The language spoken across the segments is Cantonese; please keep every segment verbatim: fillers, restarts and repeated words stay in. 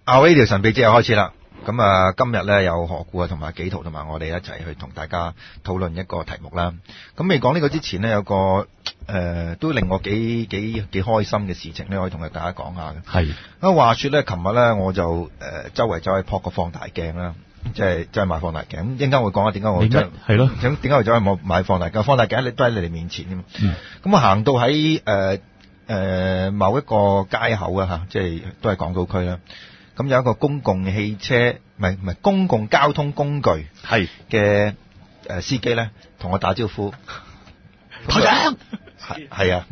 Our Radio 神秘之夜開始啦。咁啊，今日咧有何故啊，同埋紀陶同埋我哋一齊去同大家討論一個題目啦。咁未講呢個之前呢，有個誒、呃、都令我幾幾幾開心嘅事情咧，可以同大家講下嘅。 係啊，話說咧，琴日咧我就誒、呃、周圍走去撲個放大鏡啦，即係即係買放大鏡。咁一陣間會講下點解我真係咯， 點點解我走去買買放大鏡？放大鏡都喺你哋面前㗎嘛。咁、嗯、我行到喺誒誒某一個街口啊嚇，即係都係港島區啦。咁有一個公共汽車，唔係唔係公共交通工具係嘅誒司機咧，同我打招呼，台長，係係啊，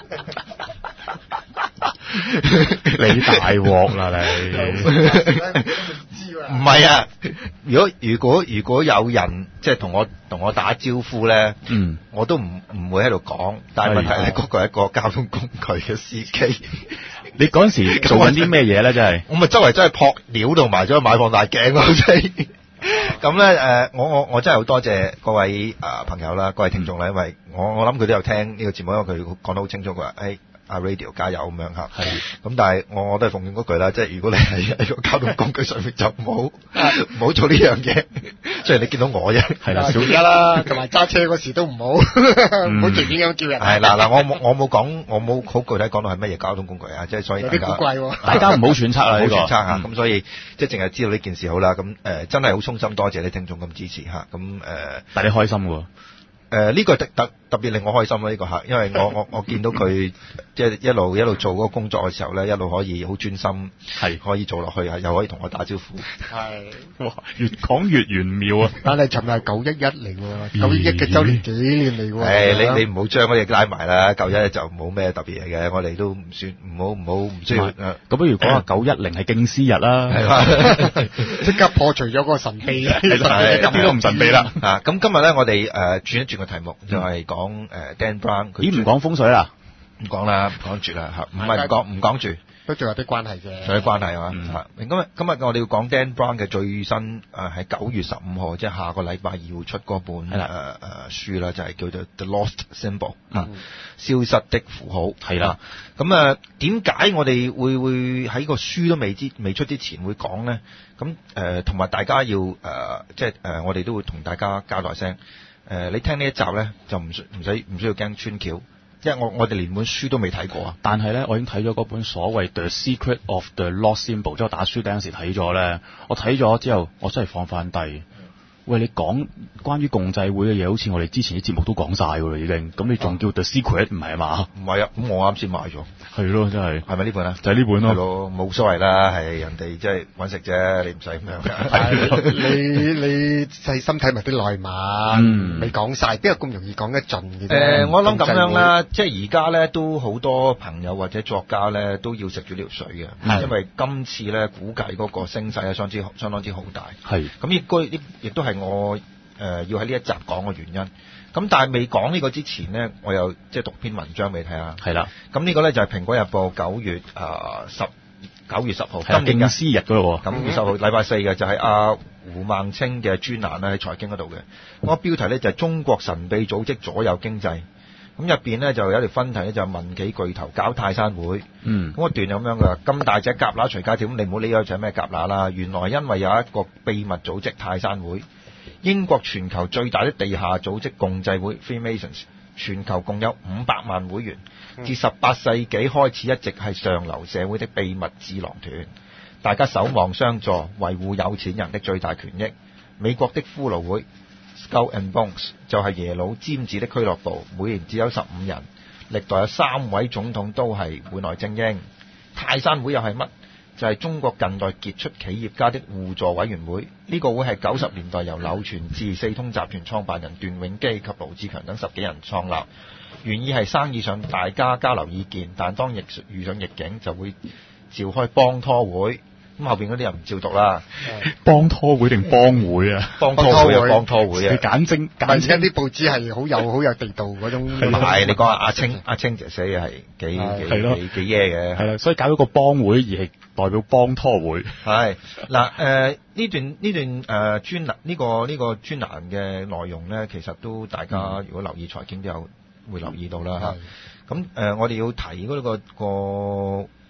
你大鑊啦你， 唔係啊，如果如果如果有人即係同我同我打招呼咧，嗯，我都唔唔會喺度講，但係問題係嗰個係一個交通工具嘅司機。 你嗰陣時做緊啲咩嘢咧？真係我咪周圍真係撲料同埋走去買放大鏡咯，真係。咁咧誒，我我我真係好多謝各位啊、呃、朋友啦，各位聽眾啦，因為我我諗佢都有聽呢個節目，因為佢講得好清楚，佢話誒。啊 Radio 加油咁樣嚇，係咁，但係我我都係奉勸嗰句啦，即係如果你係喺個交通工具上面就唔好唔好做呢樣嘢。雖然你見到我啫， 係啦，少啲啦，同埋揸車嗰時都唔好唔好隨便咁叫人。 係嗱嗱，我冇我冇講，我冇好具體講到係乜嘢交通工具啊，即係所以有啲古怪喎， 大家唔好揣測啦， 唔好揣測嚇。咁所以即係淨係知道呢件事好啦。咁誒真係好衷心多謝你聽眾咁支持嚇。咁誒， 但你開心喎。 誒、呃、呢、這個特特特別令我開心啦！呢、這個客，因為我我我見到佢即係一路一路做嗰個工作嘅時候咧，一路可以好專心，係可以做落去啊，又可以同我打招呼。 係哇，越講越玄妙啊！ 但係尋日係九一一嚟喎，九一一嘅週年紀念嚟喎。 誒，你你唔好將嗰啲拉埋啦，九一一就冇咩特別嘢嘅，我哋都唔算唔好唔好唔需要。咁不如講下九一零係敬師日啦，係嘛？即刻破除咗嗰個神秘， 係一啲都唔神秘啦。 啊，咁今日咧，我哋誒轉一轉個題目，就係講誒 Dan Brown。 咦？唔講風水啦？ 唔講啦，唔講住啦，唔係唔講唔講住。 都仲有啲關係嘅， 仲有啲關係啊嘛。今日今日我哋要講 Dan Brown 嘅最新誒係九月十五號，即係下個禮拜二會出嗰本誒誒、呃、書啦，就係、是、叫做 The Lost Symbol 啊、嗯，消失的符號係啦。咁啊，點解、呃、我哋會會喺個書都未知未出之前會講咧？咁誒同埋大家要誒、呃、即係誒、呃、我哋都會同大家交代聲誒、呃，你聽呢一集咧就唔需唔使唔需要驚穿橋。因為我我哋連本書都未睇過啊， 但係咧我已經睇咗嗰本所謂 The Secret of the Lost Symbol，即係我打書嗰陣時睇咗咧，我睇咗之後我真係放翻低。喂，你講關於共濟會嘅嘢，好似我哋之前啲節目都講晒㗎啦，已經。咁你仲叫 The Secret 唔係啊嘛？ 唔係啊，咁我啱先買咗。係咯，真係。 係咪呢本啊？ 就係、是、呢本咯。 係咯，冇所謂啦，係人哋即係揾食啫，你唔使咁樣。你你細心睇埋啲內文，未講晒，邊有咁容易講得盡嘅啫？誒、 呃，我諗咁樣啦，即係而家咧都好多朋友或者作家咧都要食住呢條水嘅，因為今次咧估計嗰個聲勢啊，相之相當之好大。係。咁應該亦都係我誒、呃、要喺呢一集講嘅原因。咁但係未講呢個之前呢，我又即係讀篇文章俾你睇下。係啦。咁呢個咧就係《蘋果日報》九月誒十九月十號，今年嘅敬師日嗰度。 九月十號禮拜四嘅就係阿胡孟青嘅專欄咧喺財經嗰度嘅。嗰、嗰個標題咧就係、是、中國神秘組織左右經濟。咁入邊咧就有一條分題咧就係民企巨頭搞泰山會。嗯。咁、嗰個段咁樣㗎，咁大隻鴿乸隨街跳，咁你唔好理佢就係咩鴿乸啦。原來因為有一個秘密組織泰山會。英國全球最大的地下組織共濟會 Freemasons， 全球共有五百萬會員，自十八世紀開始一直係上流社會的秘密智囊團，大家守望相助，維護有錢人的最大權益。美國的骷髏會 Skull and Bones 就係耶魯尖子的俱樂部，每年只有十五人，歷代有三位總統都係會內精英。泰山會又係乜？就係、是、中國近代傑出企業家的互助委員會，呢、這個會係九十年代由柳傳志、四通集團創辦人段永基及盧志強等十幾人創立，原意係生意上大家交流意見，但當遇遇上逆境就會召開幫拖會。咁後邊嗰啲人唔照讀啦， 幫拖會定幫會啊？ 幫拖會啊，幫拖會啊！ 簡稱簡稱啲報紙係好有好有地道嗰種。 唔係你講阿阿青阿青姐寫嘅係幾幾幾幾耶嘅， 係啦，所以搞到個幫會而係代表幫拖會。 係嗱誒呢段呢段誒專欄呢個呢個專欄嘅內容咧，其實都大家如果留意財經都有會留意到啦嚇。咁誒、呃、我哋要提嗰、那個個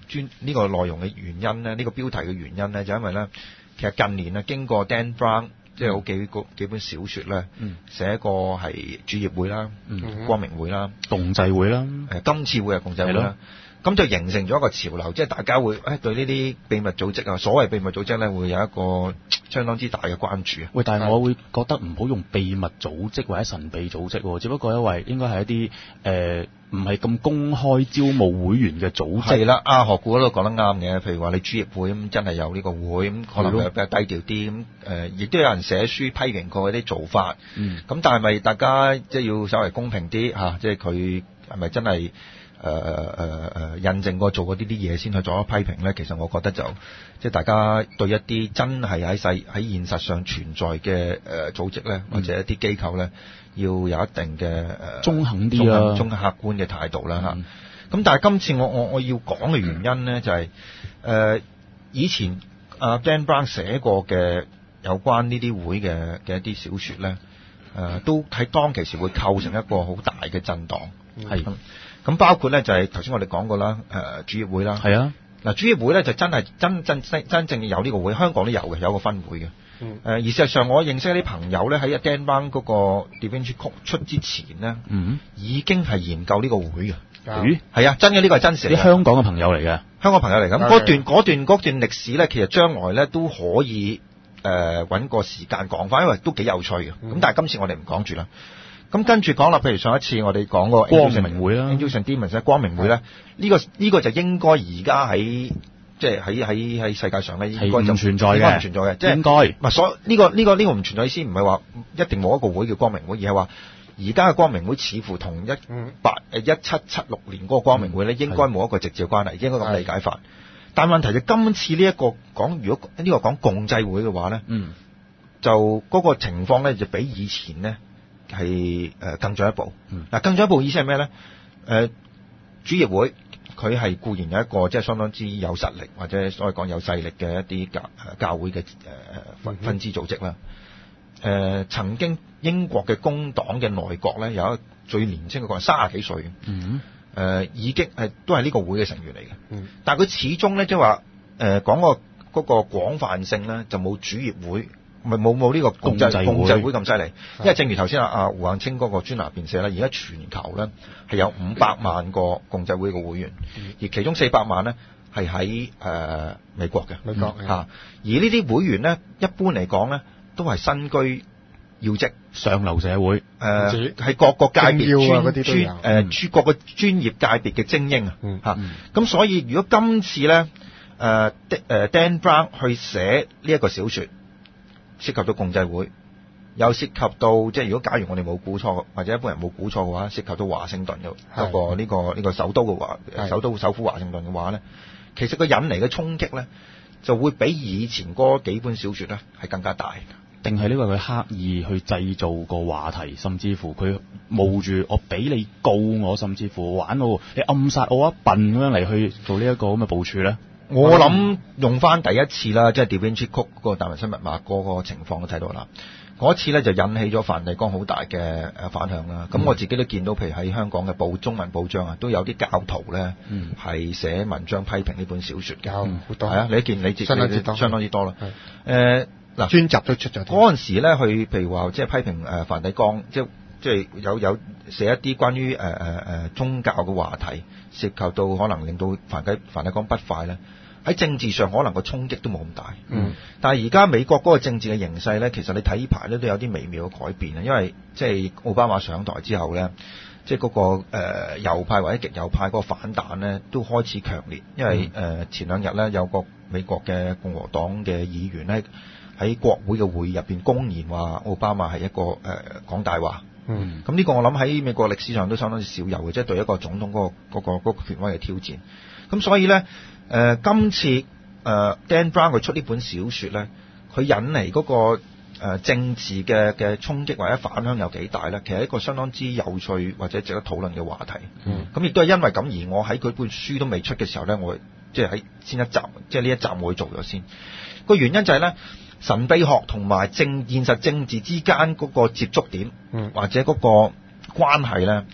專呢個內容嘅原因咧，呢、呢個標題嘅原因咧，就因為咧，其實近年啊，經過 Dan Brown 即係好幾個幾本小說咧， 嗯、寫過係主業會啦、 嗯、 光明會啦、 共濟會啦， 誒今次會係共濟會啦。咁就形成咗一個潮流，即係大家會誒對呢啲秘密組織啊，所謂秘密組織咧，會有一個相當之大嘅關注啊。 喂，但係我會覺得唔好用秘密組織或者神秘組織，只不過因為應該係一啲誒唔係咁公開招募會員嘅組織。係啦，阿何故嗰度講得啱嘅，譬如話你主業會咁真係有呢個會咁，可能比較低調啲咁誒，亦都有人寫書批評過嗰啲做法。嗯。咁但係咪大家即係要稍微公平啲嚇？即係佢係咪真係？誒誒誒印證過做過呢啲嘢先去做一批評咧，其實我覺得就即係大家對一啲真係喺世喺現實上存在嘅誒、呃、組織咧，或者一啲機構咧，要有一定嘅誒、呃、 中肯啲啊， 中客觀嘅態度啦嚇。咁、嗯、但係今次我我我要講嘅原因咧，就係、是、誒、呃、以前阿 Dan Brown 寫過嘅有關呢啲會嘅嘅一啲小説咧，誒、呃、都喺當其時會構成一個好大嘅震盪，係、嗯。咁包括咧就係頭先我哋講過啦，誒、呃、主業會啦，係啊，嗱主業會咧就真係真真真真正有呢個會，香港都有嘅，有個分會嘅。嗯。誒、呃、而事實上我認識一啲朋友咧喺 Dan Brown 嗰個 Da Vinci Code 出之前咧，嗯，已經係研究呢個會嘅。咦？係啊，真嘅，呢個係真實。啲香港嘅朋友嚟嘅，香港朋友嚟嘅。咁嗰段嗰段嗰段歷史咧，其實將來咧都可以誒揾、呃、個時間講翻，因為都幾有趣嘅。咁、嗯、但係今次我哋唔講住啦。咁跟住講啦，譬如上一次我哋講個光明會啦 Angels and Demons 光明會咧，呢、呢個呢、呢個就應該而家喺即係喺喺喺世界上咧，應該就唔存在嘅，應該唔存在嘅，即係應該唔係所呢個呢、呢個呢、呢個唔存在意思，唔係話一定冇一個會叫光明會，而係話而家嘅光明會似乎同一八誒一七七六年嗰個光明會咧，應該冇一個直接關係，應該咁理解法。但問題就今次呢、呢、一個講，如果呢個講共濟會嘅話咧，嗯，就嗰個情況咧就比以前咧。係誒更進一步，嗱、嗯、更進一步意思係咩咧？誒、呃、主業會佢係固然有一個即係相當之有實力或者所謂講有勢力嘅一啲教教會嘅誒分分支組織啦。誒、呃、曾經英國嘅工黨嘅內閣咧有一個最年輕嘅個人三十幾歲嘅，誒、嗯呃、已經係都係呢個會嘅成員嚟嘅、嗯，但係佢始終咧即係話誒講個嗰個廣泛性咧就冇主業會。咪冇冇呢個共濟共濟會咁犀利，因為正如頭先阿阿胡杏清嗰個專欄入邊寫咧，而家全球咧係有五百萬個共濟會嘅會員，嗯、而其中四百萬咧係喺誒美國嘅，美國嚇、嗯。而呢啲會員咧，一般嚟講咧都係身居要職，上流社會，誒、呃、係各個界別專專誒專各個專業界別嘅精英、嗯、啊嚇。咁所以如果今次咧誒誒 Dan Brown 去寫呢一個小説，涉及到共濟會，又涉及到即係如果假如我哋冇估錯，或者一般人冇估錯嘅話，涉及到華盛頓嘅嗰個呢、這個呢、這個首都嘅華首都首府華盛頓嘅話咧，其實佢引嚟嘅衝擊咧，就會比以前嗰幾本小説咧係更加大。定係呢個佢刻意去製造個話題，甚至乎佢冒住我俾你告我，甚至乎玩到你暗殺我一笨咁樣嚟去做呢一個咁嘅部署咧？我諗用翻第一次啦，即係 Da Vinci Code 嗰個達文西密碼嗰個情況都睇到啦。嗰次咧就引起咗梵蒂岡好大嘅誒反響啦。咁、嗯、我自己都見到，譬如喺香港嘅報中文報章啊，都有啲教徒咧係寫文章批評呢本小説嘅，好、嗯、多係啊！你見你自己相當之多，相當之多啦。誒嗱，專集都出咗。嗰陣時咧，去譬如話即係批評誒梵蒂岡，即係即係有有寫一啲關於誒誒誒宗教嘅話題，涉及到可能令到梵蒂梵蒂岡不快咧。喺政治上可能個衝擊都冇咁大，嗯，但係而家美國嗰個政治嘅形勢咧，其實你睇呢排咧都有啲微妙嘅改變啊，因為即係奧巴馬上台之後咧，即係嗰個誒、呃、右派或者極右派嗰個反彈咧都開始強烈，因為誒、呃、前兩日咧有個美國嘅共和黨嘅議員咧喺國會嘅會議入邊公然話奧巴馬係一個誒、呃、講大話，嗯，咁呢個我諗喺美國歷史上都相當之少有嘅，即係對一個總統嗰、嗰個嗰、嗰個權威嘅挑戰，咁所以咧。誒、呃、今次誒、呃、Dan Brown 佢出呢本小説咧，佢引嚟嗰、那個、呃、政治嘅嘅衝擊或者反響有幾大咧？其實係一個相當之有趣或者值得討論嘅話題。嗯，咁亦都係因為咁而我喺佢本書都未出嘅時候咧，我即係喺先一集，即係呢一集我會做咗先。個原因就係咧，神秘學同埋政現實政治之間嗰個接觸點，嗯，或者嗰個關係咧。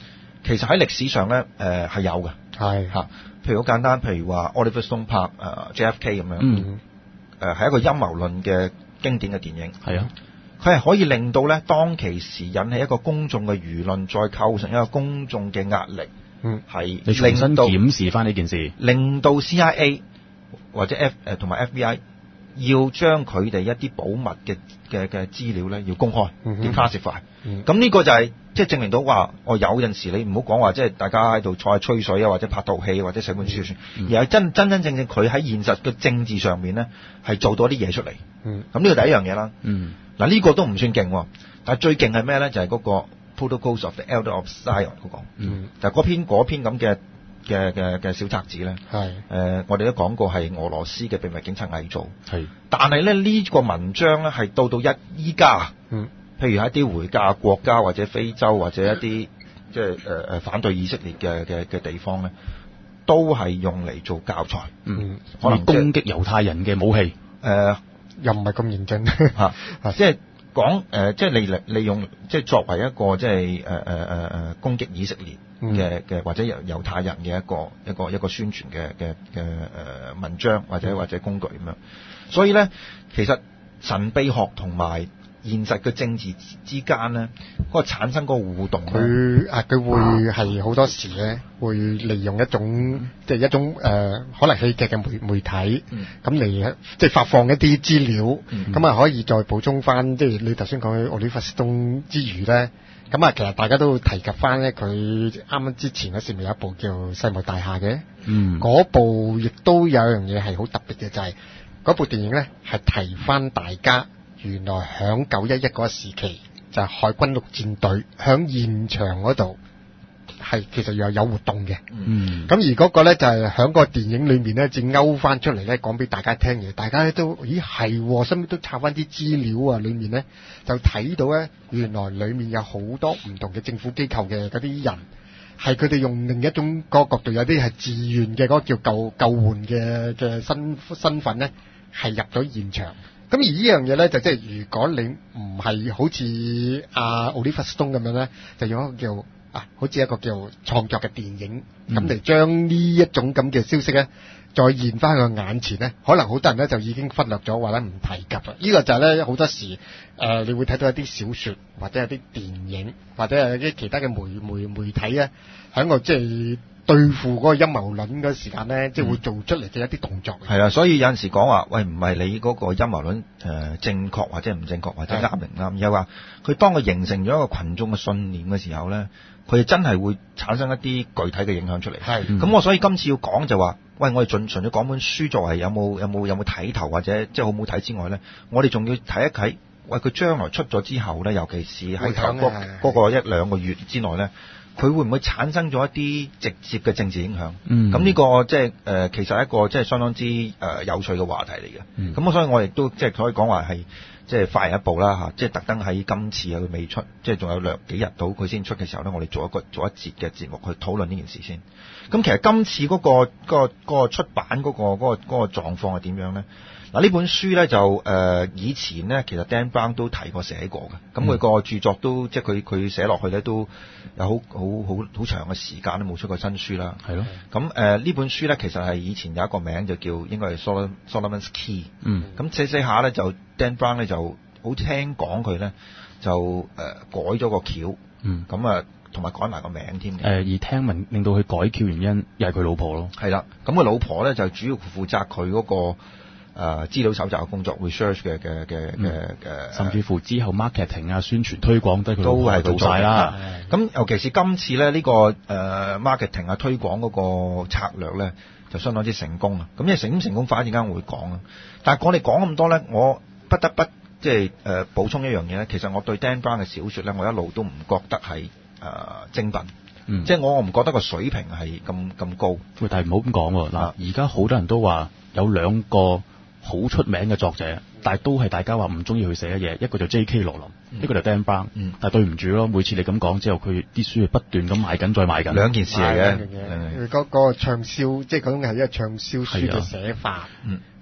其實喺歷史上咧，誒、呃、係有嘅， 係嚇。譬如好簡單，譬如話 Oliver Stone 拍誒、呃、J F K 咁樣， 嗯， 誒係、呃、一個陰謀論嘅經典嘅電影。 係啊， 佢係可以令到咧當其時引起一個公眾嘅輿論，再構成一個公眾嘅壓力， 嗯， 係你重新令到檢視翻呢件事， 令到 C I A 或者 F 誒同埋 F B I 要將佢哋一啲保密嘅嘅嘅資料咧要公開， 嗯哼要 classify。 嗯咁呢個就係即係證明到話，我有陣時你唔好講話，即係大家喺度坐下吹水啊，或者拍套戲或者寫本書算， 嗯而係真真真正正佢喺現實嘅政治上面咧係做到啲嘢出嚟。 嗯， 咁呢個第一樣嘢啦。 嗯， 嗱呢個都唔算勁喎，但係最勁係咩咧？就係嗰個 Protocols of the Elder of Zion 嗰個， 嗯， 就係嗰篇嗰篇咁嘅嘅嘅嘅小冊子咧。 係誒，我哋都講過係俄羅斯嘅秘密警察偽造， 係， 但係咧呢個文章咧係到到一依家。 嗯。 譬如喺一啲回教國家或者非洲或者一啲即係誒誒反對以色列嘅嘅嘅地方咧，都係用嚟做教材。 嗯， 可能可能攻擊猶太人嘅武器， 誒、呃、 又唔係咁認真嚇，即係講誒，即係利利用即係作為一個即係誒誒誒誒攻擊以色列嘅嘅、嗯、或者猶猶太人嘅一個一個一個宣傳嘅嘅嘅誒文章或者、嗯、或者工具咁樣。所以咧，其實神秘學同埋現實嘅政治之間咧，嗰、那個產生嗰個互動， 佢啊佢會係好多時咧，會利用一種即係、就是、一種誒、呃、可能戲劇嘅媒媒體，咁嚟即係發放一啲資料，咁、嗯、啊可以再補充翻，即係你頭先講嘅 Oliver Stone之餘咧，咁啊其實大家都提及翻咧，佢啱啱之前嗰時咪有一部叫《世貿大廈》嘅， 嗯， 嗰部亦都有一樣嘢係好特別嘅，就係、是、嗰部電影咧係提翻大家。原來響九一一嗰個時期，就係、是、海軍陸戰隊響現場嗰度係其實又有活動嘅。 嗯， 咁而嗰個咧就係、是、響個電影裏面咧，正勾翻出嚟咧，講俾大家聽嘅。大家都咦係，身邊都抄翻啲資料啊，裏面咧就睇到咧，原來裏面有好多唔同嘅政府機構嘅嗰啲人，係佢哋用另一種個角度，有啲係自願嘅嗰個叫救救援嘅嘅身身份咧，係入咗現場。咁而呢樣嘢咧，就即係如果你唔係好似阿 Oliver Stone 咁樣咧，就用一個叫啊，好似一個叫創作嘅電影，咁嚟將呢一種咁嘅消息咧，再現翻佢眼前咧，可能好多人咧就已經忽略咗或者唔提及啦。呢、這個就係咧好多時誒、呃，你會睇到一啲小說或者有啲電影或者係一啲其他嘅媒媒媒體咧，喺個即係對付嗰個陰謀論嗰時間咧，即係會做出嚟嘅一啲動作。 係啊，所以有陣時講話，喂，唔係你嗰個陰謀論誒正確或者唔正確或者啱唔啱，而係話佢當佢形成咗一個群眾嘅信念嘅時候咧，佢真係會產生一啲具體嘅影響出嚟。係，咁、嗯、我所以今次要講就話，喂，我哋盡純粹講本書作為有冇有冇有冇睇頭或者即係好唔好睇之外咧，我哋仲要睇一睇，喂，佢將來出咗之後咧，尤其是喺頭嗰嗰個一兩個月之內咧。佢會唔會產生咗一啲直接嘅政治影響？嗯，咁呢個即係誒，其實係一個即係相當之誒、呃、有趣嘅話題嚟嘅。嗯，咁所以我亦都即係可以講話係即係快人一步啦嚇，即係特登喺今次啊佢未出，即係仲有兩幾日到佢先出嘅時候咧，我哋做一個做一節嘅節目去討論呢件事先。咁其實今次嗰、嗰個嗰、嗰個嗰個出版嗰、嗰個嗰、嗰個嗰、嗰個狀況係點樣咧？嗱，呢本書咧就誒、呃、以前咧其實 Dan Brown 都提過寫過嘅，咁佢個著作都即係佢佢寫落去咧都有好好好好長嘅時間都冇出過新書啦。係咯。咁誒呢本書咧其實係以前有一個名就叫應該係 Solomon Solomon's Key。嗯。咁寫寫下咧就 Dan Brown 咧就好聽講佢咧就誒、呃、改咗個橋。嗯。咁啊同埋改埋個名添嘅。誒、呃、而聽聞令到佢改橋原因又係佢老婆咯。係啦。咁佢老婆咧就主要負責佢嗰、嗰個。誒、呃、資料搜集嘅工作 research 嘅嘅嘅嘅嘅，甚至乎之後 marketing 啊、宣傳推廣都係佢都係做晒啦。咁尤其是今次咧呢、這個誒、呃、marketing 啊推廣嗰個策略咧就相當之成功啊！咁因為成唔成功，反而陣間會講啊。但係我哋講咁多咧，我不得不即係誒補充一樣嘢咧。其實我對 Dan Brown 嘅小説咧，我一路都唔覺得係誒、呃、精品，嗯、即係我我唔覺得個水平係咁咁高。喂，但係唔好咁講喎。嗱，而家好多人都話有兩個好出名嘅作者，但係都係大家話唔中意佢寫嘅嘢，一個就 J K 羅琳，嗯、一個就 Dan Brown。嗯，但係對唔住咯，每次你咁講之後，佢啲書係不斷咁賣緊，再賣緊，兩件事嚟嘅。佢嗰個暢銷，即係嗰種係一個暢銷書嘅寫法。嗯，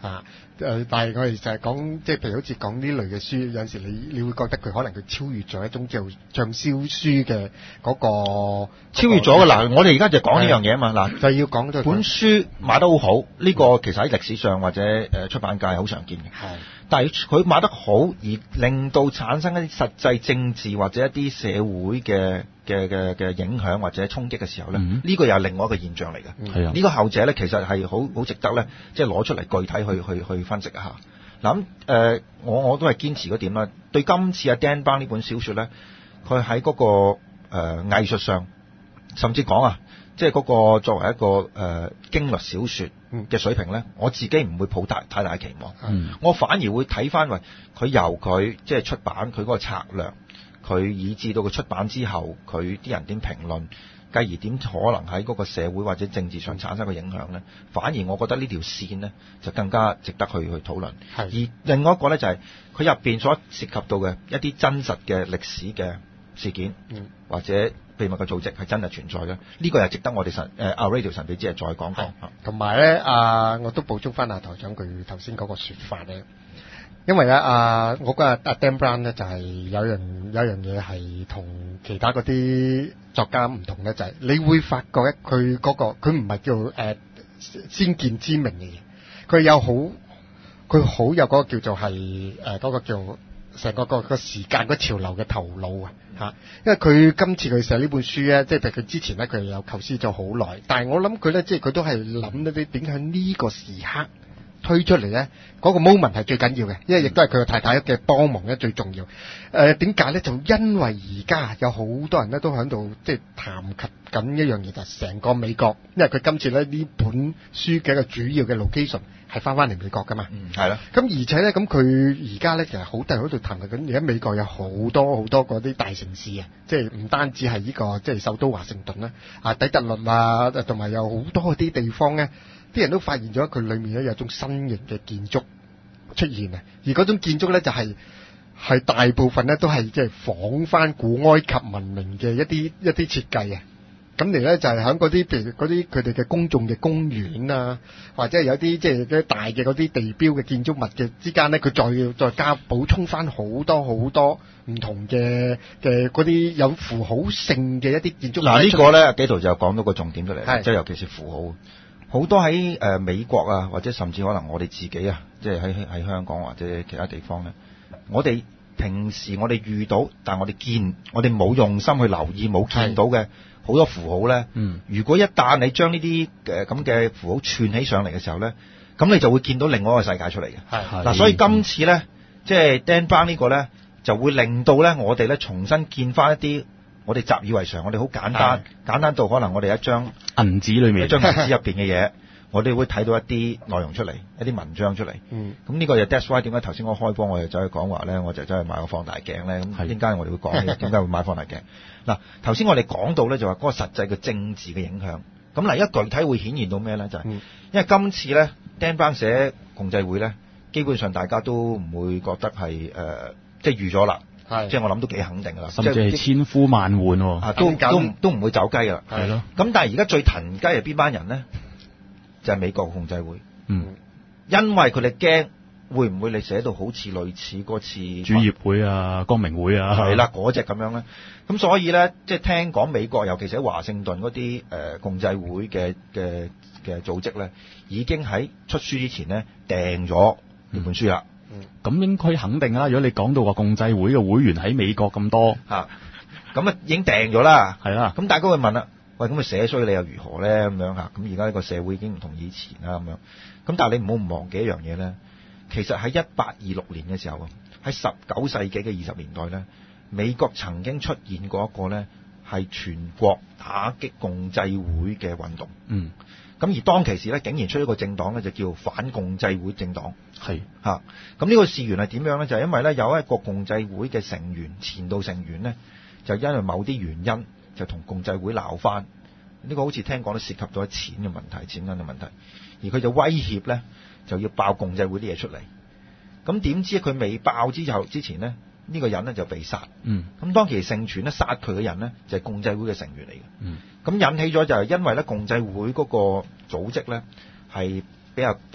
嚇誒，但係我哋就係講，即係譬如好似講呢類嘅書，有陣時你你會覺得佢可能佢超越咗一種叫暢銷書嘅嗰個超越咗嘅嗱，我哋而家就講呢樣嘢啊嘛嗱， 就要講到本書賣得好好，呢、個其實喺歷史上或者誒出版界係好常見嘅。 係但係佢賣得好而令到產生一啲實際政治或者一啲社會嘅嘅嘅嘅影響或者衝擊嘅時候咧，呢、 嗯個又係另外一個現象嚟嘅。 係啊呢、個後者咧其實係好好值得咧，即係攞出嚟具體去去去分析一下。嗱咁誒，我我都係堅持嗰點啦。對今次阿 Dan Brown 呢本小說咧，佢喺嗰個誒、呃、藝術上，甚至講啊，即係嗰個作為一個誒、呃、驚慄小說嘅水平咧，我自己唔會抱太太大期望。 嗯我反而會睇翻為佢由佢即係出版佢嗰個策略，佢以至到佢出版之後，佢啲人點評論，繼而點可能喺嗰個社會或者政治上產生個影響呢？反而我覺得呢條線呢，就更加值得去去討論。 係而另外一個呢，就係佢入邊所涉及到嘅一啲真實嘅歷史嘅事件， 嗯或者秘密嘅組織係真係存在嘅。呢、呢個又值得我哋神誒阿 Radio 神秘之夜再講講。 同埋咧，啊，我都補充翻阿台長佢頭先嗰個説法咧，因為咧，啊，我覺得阿 Dan Brown 咧就係、是、有樣有樣嘢係同其他嗰啲作家唔同咧，就係、是、你會發覺咧，佢嗰、嗰個佢唔係叫誒、呃、先見之明嘅嘢，佢有好佢好有嗰個叫做係誒嗰個叫成個個個時間個潮流嘅頭腦啊嚇，因為佢今次佢寫呢本書咧，即係譬如佢之前咧佢有構思咗好耐，但係我諗佢咧即係佢都係諗一啲點喺呢個時刻推出嚟咧，嗰、個 moment 係最緊要嘅，因為亦都係佢嘅太太嘅幫忙咧最重要。誒點解咧？就因為而家有好多人咧都喺度即係談及緊一樣嘢，就係、成個美國，因為佢今次咧呢本書嘅一個主要嘅 location 係翻翻嚟美國噶嘛。 嗯，係啦。 咁而且咧，咁佢而家咧其實好多人喺度談論緊，而家美國有好多好多嗰啲大城市啊，即係唔單止係呢、個即係首都華盛頓啦，啊底特律啊，同埋有好多嗰啲地方咧，啲人都發現咗佢裏面咧有種新型嘅建築出現啊，而嗰種建築咧就係、係大部分咧都係即係仿翻古埃及文明嘅一啲一啲設計啊。咁嚟咧就係喺嗰啲譬如嗰啲佢哋嘅公眾嘅公園啊，或者係有啲即係啲大嘅嗰啲地標嘅建築物嘅之間咧，佢再要再加補充翻好多好多唔同嘅嘅嗰啲有符號性嘅一啲建築物。 嗱、呢個咧紀陶就講到個重點出嚟， 係即係尤其是符號，好多喺誒、呃、美國啊，或者甚至可能我哋自己啊，即係喺喺香港或者其他地方咧，我哋平時我哋遇到，但我哋見我哋冇用心去留意，冇見到嘅好多符號咧。 嗯， 如果一旦你將呢啲誒咁嘅符號串起上嚟嘅時候咧，咁你就會見到另外一個世界出嚟嘅。 係係嗱，所以今次咧，即係 Dan Brown 呢個咧，就會令到咧我哋咧重新見翻一啲我哋習以為常，我哋好簡單，簡單到可能我哋一張銀紙裏面一張銀紙入邊嘅嘢，我哋會睇到一啲內容出嚟，一啲文章出嚟。 嗯， 咁呢個就 that's why 點解頭先我開波我就走去講話咧，我就走去買個放大鏡咧。咁係陣間我哋會講點解會買放大鏡。嗱，頭先我哋講到咧就話嗰個實際嘅政治嘅影響。咁嗱，而家具體會顯現到咩咧？就係、 嗯因為今次咧 Dan Brown 寫共濟會咧，基本上大家都唔會覺得係誒、呃，即係預咗啦。 係即係我諗都幾肯定噶啦， 甚至係千呼萬喚喎。 啊，都咁緊都都唔會走雞噶啦。 係咯。 咁但係而家最騰雞係邊班人咧？就係、美國共濟會， 嗯， 因為佢哋驚會唔會你寫到好似類似嗰次主業會啊、光明會啊， 係啦嗰只咁樣咧。咁所以咧，即係聽講美國尤其是喺華盛頓嗰啲誒共濟會嘅嘅嘅組織咧，已經喺出書之前咧訂咗呢本書啦。 咁應該肯定啦。如果你講到話共濟會嘅會員喺美國咁多， 嚇，咁啊已經訂咗啦。 係啦， 咁大家會問啦，喂，咁佢寫衰你又如何咧？咁樣嚇，咁而家呢個社會已經唔同以前啦，咁樣。咁但係你唔好唔忘記一樣嘢咧，其實喺一八二六年嘅時候啊，喺十九世紀嘅二十年代咧，美國曾經出現過一個咧係全國打擊共濟會嘅運動。 嗯， 咁而當其時咧，竟然出一個政黨咧，就叫反共濟會政黨。 係嚇，咁呢個事緣係點樣咧？就係、因為咧有一個共濟會嘅成員，前度成員咧，就因為某啲原因就同共濟會鬧翻。呢個好似聽講都涉及到錢嘅問題、錢銀嘅問題，而佢就威脅咧就要爆共濟會啲嘢出嚟。咁點知佢未爆之後之前咧，呢、呢個人咧就被殺。 嗯， 咁當其盛傳咧殺佢嘅人咧就係共濟會嘅成員嚟嘅。 嗯， 咁引起咗就係因為咧共濟會嗰個組織咧係比較秘密，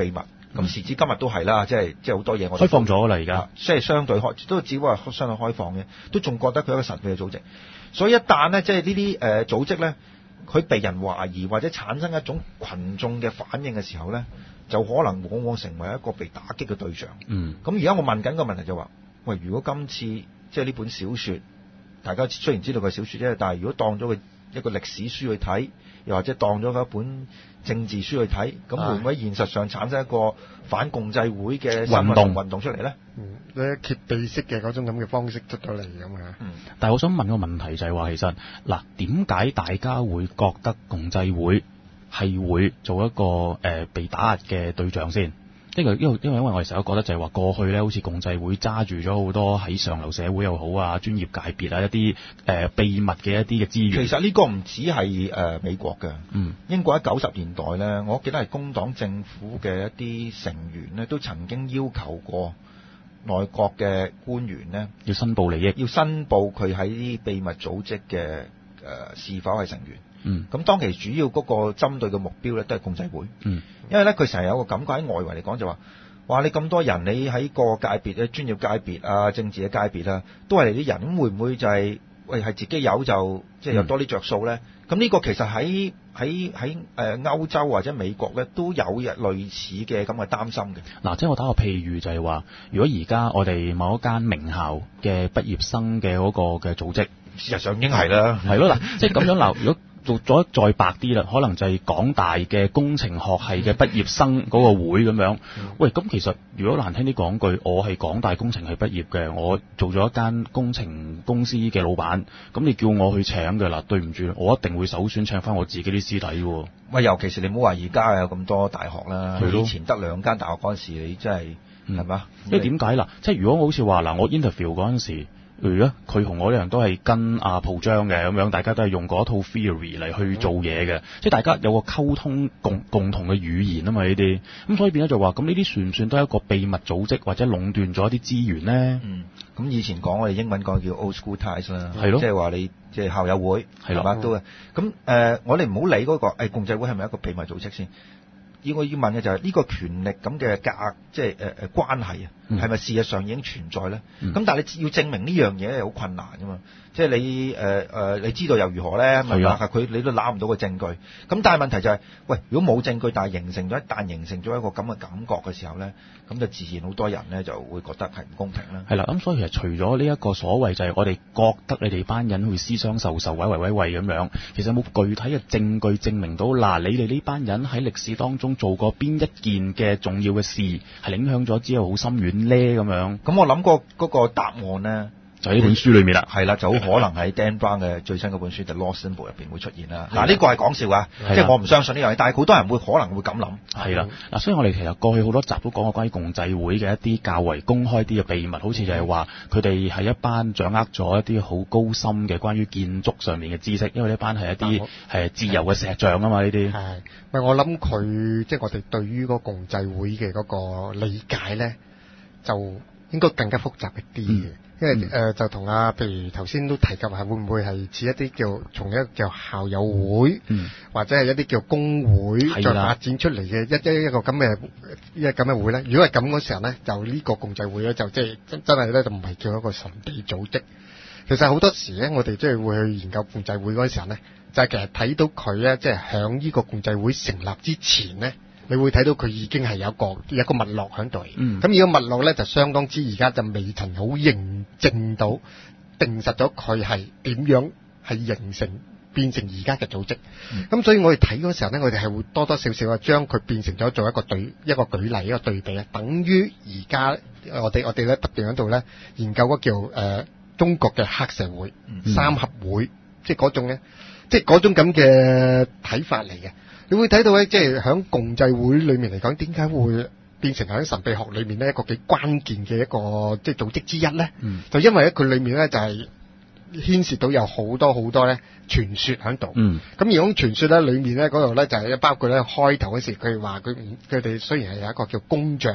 咁時至今日都係啦，即係即係好多嘢我開放咗啦而家， 即係相對開都只不過係相對開放嘅，都仲覺得佢係一個神秘嘅組織。所以一旦呢，即係呢啲誒組織咧，佢被人懷疑或者產生一種群眾嘅反應嘅時候咧，就可能往往成為一個被打擊嘅對象。 嗯， 咁而家我問緊個問題就話，喂，如果今次即係呢本小説，大家雖然知道佢係小説啫，但係如果當咗佢一個歷史書去睇，又或者當咗佢一本政治書去睇，咁會唔會喺現實上產生一個反共濟會嘅運動運動出嚟咧？ 嗯，咧揭秘式嘅嗰種咁嘅方式出咗嚟咁啊。 嗯， 但係我想問個問題就係話，其實嗱，點解大家會覺得共濟會係會做一個誒、呃、被打壓嘅對象先？因為因為因為我哋成日覺得就係話過去咧，好似共濟會揸住咗好多喺上流社會又好啊，專業界別啊一啲誒、呃、秘密嘅一啲嘅資源。 其實呢個唔止係誒美國嘅， 嗯， 英國喺九十年代咧，我記得係工黨政府嘅一啲成員咧，都曾經要求過內閣嘅官員咧， 要申報利益， 要申報佢喺啲秘密組織嘅誒、呃、是否係成員。 嗯， 咁當其主要嗰個針對嘅目標咧，都係共濟會。 嗯， 因為咧佢成日有個感覺喺外圍嚟講就話，哇！你咁多人，你喺個界別咧、專業界別啊、政治嘅界別啊，都係你啲人，咁會唔會就係、是、喂係自己有就即係有多啲着數咧？咁呢、嗯、個其實喺喺喺誒歐洲或者美國咧都有類似嘅咁嘅擔心嘅。 嗱，即係我打個譬喻就係話，如果而家我哋某一間名校嘅畢業生嘅嗰個嘅組織， 事實上已經係啦， 係咯嗱，即係咁樣嗱，如果做咗再白啲啦，可能就係港大嘅工程學系嘅畢業生嗰個會咁樣。嗯、喂，咁其實如果難聽啲講句，我係港大工程系畢業嘅，我做咗一間工程公司嘅老闆，咁你叫我去請嘅嗱，對唔住，我一定會首選請翻我自己啲師弟喎。 喂，尤其是你唔好話而家有咁多大學啦， 係咯， 以前得兩間大學嗰陣時，你真係係嘛？ 因為點解嗱？即係如果好似話嗱，我 interview 嗰陣時。如果佢同我呢樣都係跟阿蒲章嘅咁樣，大家都係用嗰套 theory 嚟去做嘢嘅，嗯、即係大家有個溝通共共同嘅語言啊嘛呢啲，咁所以變咗就話，咁呢啲算唔算都係一個秘密組織或者壟斷咗一啲資源咧？嗯， 咁以前講我哋英文講叫 old school ties 啦， 係咯， 即係話你即係校友會係嘛都嘅，咁誒、呃、我哋唔好理嗰個誒、哎、共濟會係咪一個秘密組織先。要我要問嘅就係、是、呢、這個權力咁嘅價，即係誒誒關係啊，係咪、嗯、事實上已經存在咧？咁、嗯、但係你要證明呢樣嘢係好困難噶嘛？即係你誒誒、呃，你知道又如何咧？係嘛？佢你都攞唔到個證據。咁但係問題就係、是，喂，如果冇證據，但係形成咗一旦形成咗一個咁嘅感覺嘅時候咧，咁就自然好多人咧就會覺得係唔公平啦。 係啦，咁所以其實除咗呢一個所謂就係我哋覺得你哋班人會私相授受、委為委為咁樣，其實有冇具體嘅證據證明到嗱，你哋呢班人喺歷史當中做過邊一件嘅重要嘅事，係影響咗之後好深遠咧咁樣？ 咁我諗過嗰個答案咧。 就喺呢本書裏面啦， 係啦，就好可能喺 Dan Brown 嘅最新嗰本書《The Lost Symbol》入邊會出現啦。嗱，呢個係講笑啊，即係我唔相信呢樣嘢，但係好多人會可能會咁諗。係啦，嗱，所以我哋其實過去好多集都講過關於共濟會嘅一啲較為公開啲嘅秘密，好似就係話佢哋係一班掌握咗一啲好高深嘅關於建築上面嘅知識，因為呢班係一啲係自由嘅石像啊嘛，呢啲。係， 唔係我諗佢即係我哋對於嗰個共濟會嘅嗰個理解咧，就應該更加複雜一啲嘅。嗯因為誒、呃、就同啊，譬如頭先都提及係會唔會係似一啲叫從一個叫校友會，嗯、或者係一啲叫工會的再發展出嚟嘅一一一個咁嘅一個咁嘅會咧？如果係咁嗰時候咧，就呢個共濟會咧就即係真真係咧就唔係叫一個神秘組織。其實好多時咧，我哋即係會去研究共濟會嗰時候咧，就係、是、其實睇到佢咧，即係響呢個共濟會成立之前咧。你會睇到佢已經係有一個有一個脈絡喺度，咁、嗯、而個脈絡咧就相當之而家就未曾好認證到定實咗佢係點樣係形成變成而家嘅組織。咁、嗯、所以我哋睇嗰時候咧，我哋係會多多少少啊將佢變成咗做一個對一個舉例一個對比啊，等於而家我哋我哋咧不斷喺度咧研究嗰叫誒、呃、中國嘅黑社會、嗯、三合會，即係嗰種咧，即係嗰種咁嘅睇法嚟嘅。你會睇到咧，即係喺共濟會裏面嚟講，點解會變成喺神秘學裏面呢一個幾關鍵嘅一個即係組織之一咧？嗯，就因為咧佢裏面咧就係牽涉到有好多好多咧傳說喺度。嗯，咁而種傳說咧裏面咧嗰度咧就係包括咧開頭嗰時佢話佢佢哋雖然係有一個叫公爵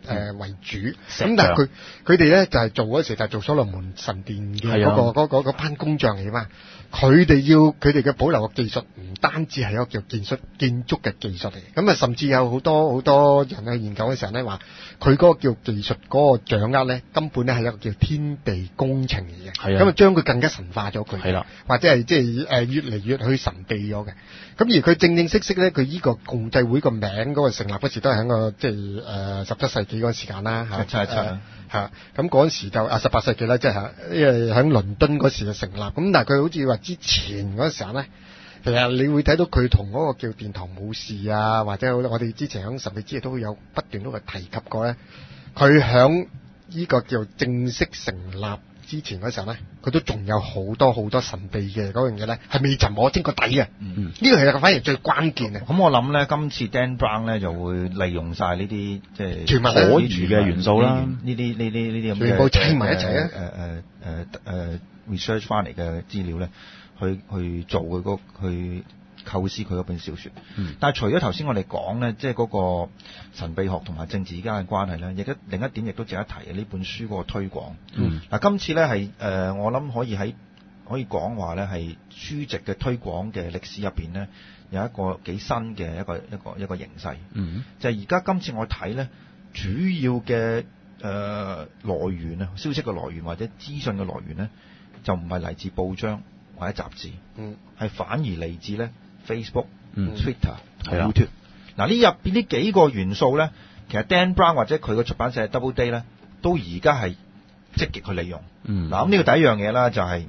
誒為主，咁、 嗯、 但係佢佢哋咧就係、是、做嗰時就係做所羅門神殿嘅嗰、那個嗰、那個嗰班工匠嚟嘛。佢哋要佢哋嘅保留嘅技術，唔單止係一個叫建築建築嘅技術嚟，咁啊甚至有好多好多人去研究嘅時候咧，話佢嗰個叫技術嗰個掌握咧，根本咧係一個叫天地工程嚟嘅，咁啊將佢更加神化咗佢，係啦，或者係即係誒越嚟越去神秘咗嘅。咁而佢正正式式咧，佢呢個共濟會個名嗰個成立嗰時都係喺個即係誒十七世紀嗰個時間啦嚇， 七七七嚇，咁嗰陣時就啊十八世紀啦，即係因為喺倫敦嗰時就成立，咁但係佢好似話之前嗰時候咧，其實你會睇到佢同嗰個叫殿堂武士啊，或者我哋之前喺神秘之夜都有不斷都係提及過咧，佢響呢個叫正式成立之前嗰時候咧，佢都仲有好多好多神秘嘅嗰樣嘢咧，係未曾摸清個底嘅。嗯，呢個其實反而最關鍵嘅。 咁我諗咧，今次 Dan Brown 咧就會利用晒呢啲即係傳聞可疑嘅元素啦， 呢啲呢啲呢啲咁嘅全部砌埋一齊啊！ 誒誒誒誒 research 翻嚟嘅資料咧，去去做佢嗰去構思佢嗰本小説。嗯、但係除咗頭先我哋講咧，即係嗰個神秘學同埋政治之間嘅關係咧，亦都另一點亦都值得提嘅呢本書嗰個推廣。嗱、嗯啊，今次咧係誒我諗可以喺可以講話咧係書籍嘅推廣嘅歷史入邊咧，有一個幾新嘅一個一個一個形勢。嗯，就係而家今次我睇咧，主要嘅誒、呃、來源啊，消息嘅來源或者資訊嘅來源咧，就唔係嚟自報章或者雜誌，嗯，係反而嚟自咧 Facebook、嗯、Twitter、YouTube。嗱，呢入邊呢幾個元素咧，其實 Dan Brown 或者佢嘅出版社 Doubleday 咧，都而家係積極去利用。嗯，嗱，咁呢個第一樣嘢啦，就係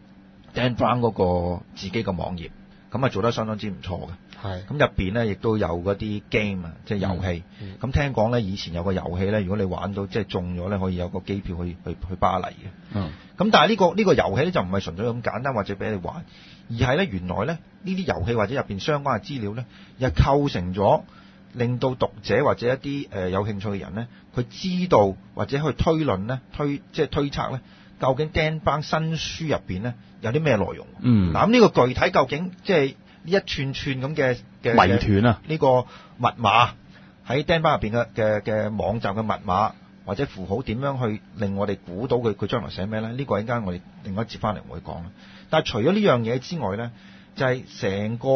Dan Brown 嗰個自己嘅網頁，咁啊做得相當之唔錯嘅。係，咁入邊咧亦都有嗰啲 game 啊，即係遊戲。咁、嗯嗯、聽講咧，以前有個遊戲咧，如果你玩到即係中咗咧，可以有個機票去去去巴黎嘅。嗯。咁但係呢、這個呢、這個遊戲咧就唔係純粹咁簡單或者俾你玩，而係咧原來咧呢啲遊戲或者入邊相關嘅資料咧，又構成咗令到讀者或者一啲誒、呃、有興趣嘅人咧，佢知道或者去推論咧，推即係推測咧，究竟 Dan Brown 新書入邊咧有啲咩內容？嗯。嗱，咁呢個具體究竟即係呢一串串咁嘅嘅謎團啊，呢個密碼喺 Dan Brown 入邊嘅嘅嘅網站嘅密碼或者符號點樣去令我哋估到佢佢將來寫咩咧？呢、這個一陣間我哋另外一節翻嚟會講啦。但係除咗呢樣嘢之外咧，就係、是、成個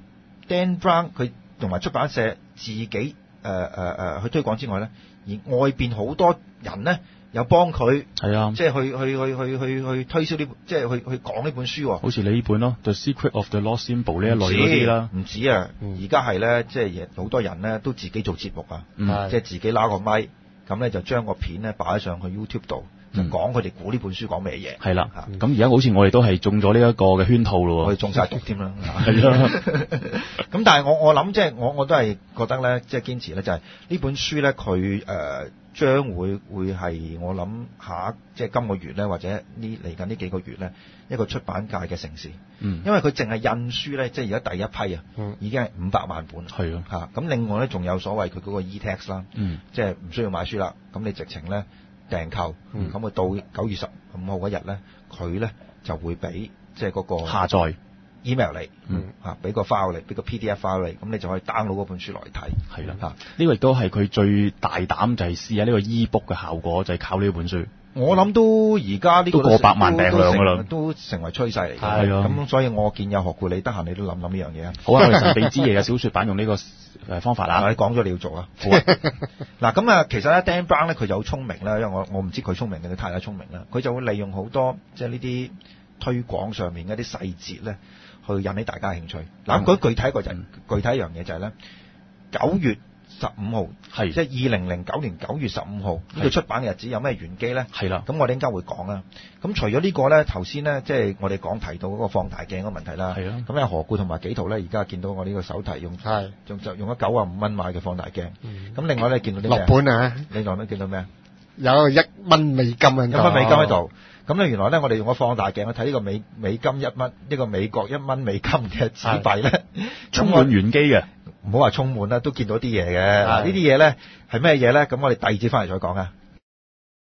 Dan Brown 佢同埋出版社自己誒誒誒去推廣之外咧，而外邊好多人咧又幫佢係啊，即係去去去去去去推銷呢，即係去去講呢本書喎。 好似你呢本咯，《The Secret of the Lost Symbol》呢一類嗰啲啦， 唔止啊！而家係咧，即係好多人咧都自己做節目啊，嗯、即係自己攞個咪。咁咧就將個片咧擺上去 YouTube 度，就講佢哋估呢本書講咩嘢。係啦， 咁而家好似我哋都係中咗呢一個嘅圈套咯， 我哋中晒毒添啦。係啦。咁但係我我諗即係我我都係覺得咧，即係堅持咧，就係呢本書咧，佢誒將會會係我諗下即係今個月咧，或者呢嚟緊呢幾個月咧，一個出版界嘅盛事。嗯。因為佢淨係印書咧，即係而家第一批啊，嗯、已經係五百萬本。係啊。嚇！咁另外咧，仲有所謂佢嗰個 e-text 啦，嗯、即係唔需要買書啦，咁你直情咧訂購，咁、嗯、佢到九月十五號嗰日咧，佢咧就會俾即係嗰個下載 email 你，嗯嚇，俾個 file 你，俾個 P D F file 你，咁你就可以 download 嗰本書來睇。 係啦，嚇，呢個亦都係佢最大膽就係試下呢個 e-book 嘅效果，就係、是、靠呢本書。 我諗都而家呢個都過百萬訂量㗎啦， 都成為趨勢嚟嘅。 係啊， 咁所以我建議學顧你得閒你都諗諗呢樣嘢啊。 好啊，我哋神秘之夜嘅小説版用呢個誒方法啦。 你講咗你要做啊。好啊。嗱咁啊，其實咧 Dan Brown 咧佢有聰明啦，因為我我唔知佢聰明定佢太太聰明啦。佢就會利用好多即係呢啲推廣上面嘅一啲細節咧，去引起大家興趣。嗱，咁具體一個就係、具體一樣嘢就係咧九月十五號，係即係二零零九年九月十五號呢個出版嘅日子有咩玄機咧？係啦，咁我哋陣間會講啦。咁除咗呢個咧，頭先咧即係我哋講提到嗰個放大鏡嘅問題啦。係啊。咁咧何故同埋紀陶咧，而家見到我呢個手提用係用就用咗九啊五蚊買嘅放大鏡。咁、嗯、另外咧見到啲咩？ 六本啊！ 另外咧見到咩？ 有一蚊美金啊！ 一蚊美金喺度。咁咧原來咧我哋用個放大鏡去睇呢個美美金一蚊，呢個美國一蚊美金嘅紙幣咧， 充滿玄機嘅。 唔好話充滿啦，都見到啲嘢嘅。嗱呢啲嘢咧係咩嘢咧？咁我哋第二節翻嚟再講啊。